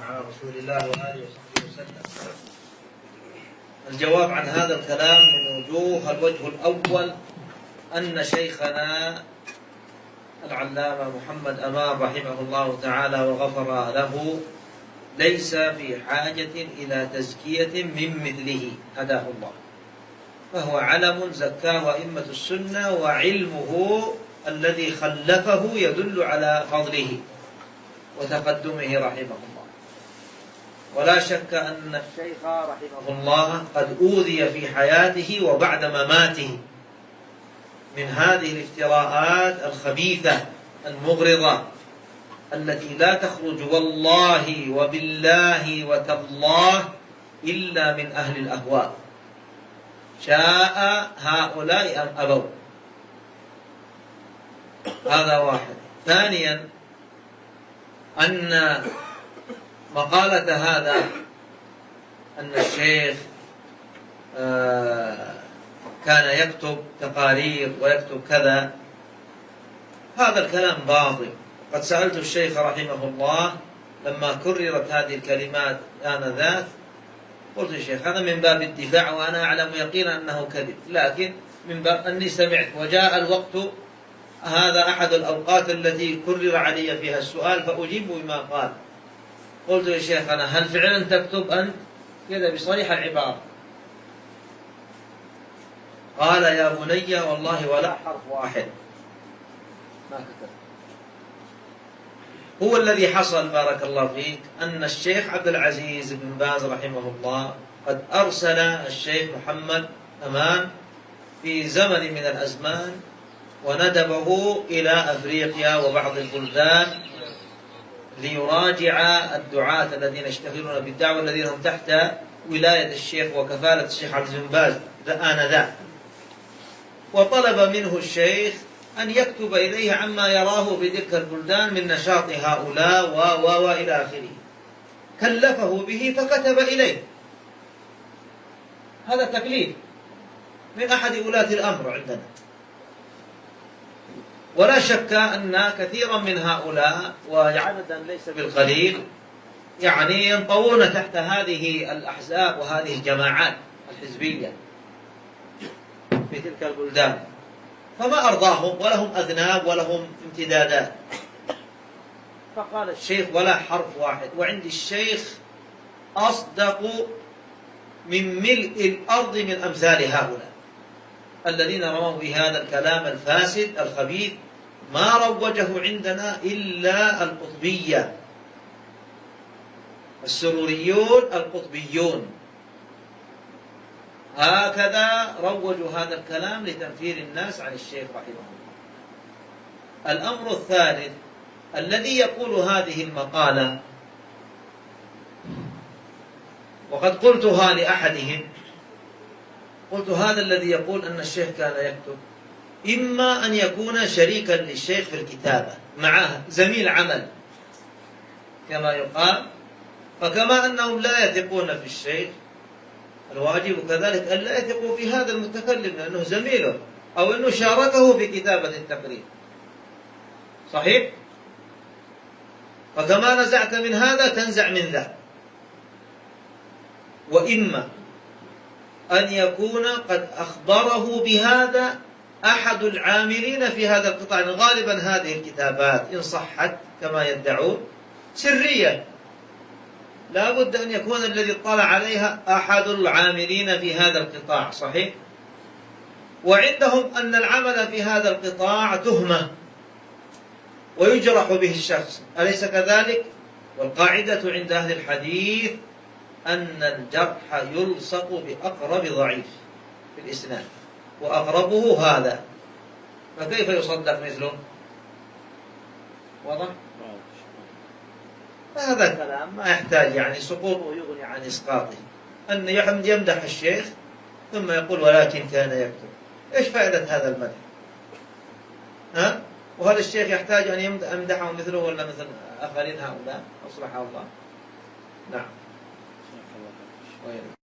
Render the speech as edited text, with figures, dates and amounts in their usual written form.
على رسول الله وآله وصحبه وسلم. الجواب عن هذا الكلام من وجوه. الوجه الأول أن شيخنا العلامة محمد أمان رحمه الله تعالى وغفر له ليس في حاجة إلى تزكية من مثله هداه الله، فهو علم زكاه أئمة السنة، وعلمه الذي خلفه يدل على فضله وتقدمه رحمه الله. ولا شك أن الشيخ رحمه الله قد أوذي في حياته وبعد مماته من هذه الافتراءات الخبيثة المغرضة التي لا تخرج والله وبالله وتالله إلا من أهل الأهواء، شاء هؤلاء أم أبوا. هذا واحد. ثانيا أن مقالة هذا أن الشيخ كان يكتب تقارير ويكتب كذا، هذا الكلام باطل. قد سألت الشيخ رحمه الله لما كررت هذه الكلمات آنذاك، قلت يا شيخ هذا من باب الدفاع وأنا أعلم يقينا أنه كذب، لكن من باب أني سمعت وجاء الوقت، هذا أحد الأوقات التي كرر علي فيها السؤال فأجيب بما قال. قلت يا شيخ أنا هل فعلا تكتب أنت كذا بصريح العبارة؟ قال يا بني والله ولا حرف واحد ما كتب. هو الذي حصل بارك الله فيك أن الشيخ عبد العزيز بن باز رحمه الله قد أرسل الشيخ محمد أمان في زمن من الأزمان وندبه إلى أفريقيا وبعض البلدان ليراجع الدعاة الذين يشتغلون بالدعوة الذين هم تحت ولاية الشيخ وكفالة الشيخ عبد العزيز بن باز آنذاك، وطلب منه الشيخ أن يكتب إليه عما يراه بتلك البلدان من نشاط هؤلاء وإلى آخره. كلفه به فكتب إليه. هذا تكليف من أحد ولاة الأمر عندنا. ولا شك أن كثيرا من هؤلاء وعددا ليس بالقليل يعني ينطوون تحت هذه الأحزاب وهذه الجماعات الحزبية في تلك البلدان، فما أرضاهم ولهم أذناب ولهم امتدادات. فقال الشيخ ولا حرف واحد، وعندي الشيخ أصدق من ملء الأرض من أمثال هؤلاء الذين رموا بهذا الكلام الفاسد الخبيث. ما روجه عندنا إلا القطبية، السروريون القطبيون، هكذا روجوا هذا الكلام لتنفير الناس عن الشيخ رحمه الله. الأمر الثالث الذي يقول هذه المقالة، وقد قلتها لأحدهم، قلت هذا الذي يقول أن الشيخ كان يكتب إما أن يكون شريكا للشيخ في الكتابة معه زميل عمل كما يقال، فكما أنهم لا يثقون في الشيخ الواجب كذلك أن لا يثقوا في هذا المتكلم لأنه زميله أو أنه شاركه في كتابة التقرير. صحيح؟ فكما نزعت من هذا تنزع من ذا. وإما أن يكون قد أخبره بهذا أحد العاملين في هذا القطاع. غالبا هذه الكتابات إن صحت كما يدعون سرية، لا بد أن يكون الذي اطلع عليها أحد العاملين في هذا القطاع. صحيح؟ وعندهم أن العمل في هذا القطاع تهمة ويجرح به الشخص، أليس كذلك؟ والقاعدة عند أهل الحديث أن الجرح يلصق بأقرب ضعيف في الإسناد، وأقربه هذا، فكيف يصدق مثله؟ واضح؟ هذا كلام ما يحتاج يعني سقوطه يغني عن إسقاطه. أن يمدح الشيخ ثم يقول ولكن كان يكتب. إيش فائدة هذا المدح؟ ها؟ وهذا الشيخ يحتاج أن يمدحه مثله ولا مثل آخرين هؤلاء؟ أصلح الله. نعم.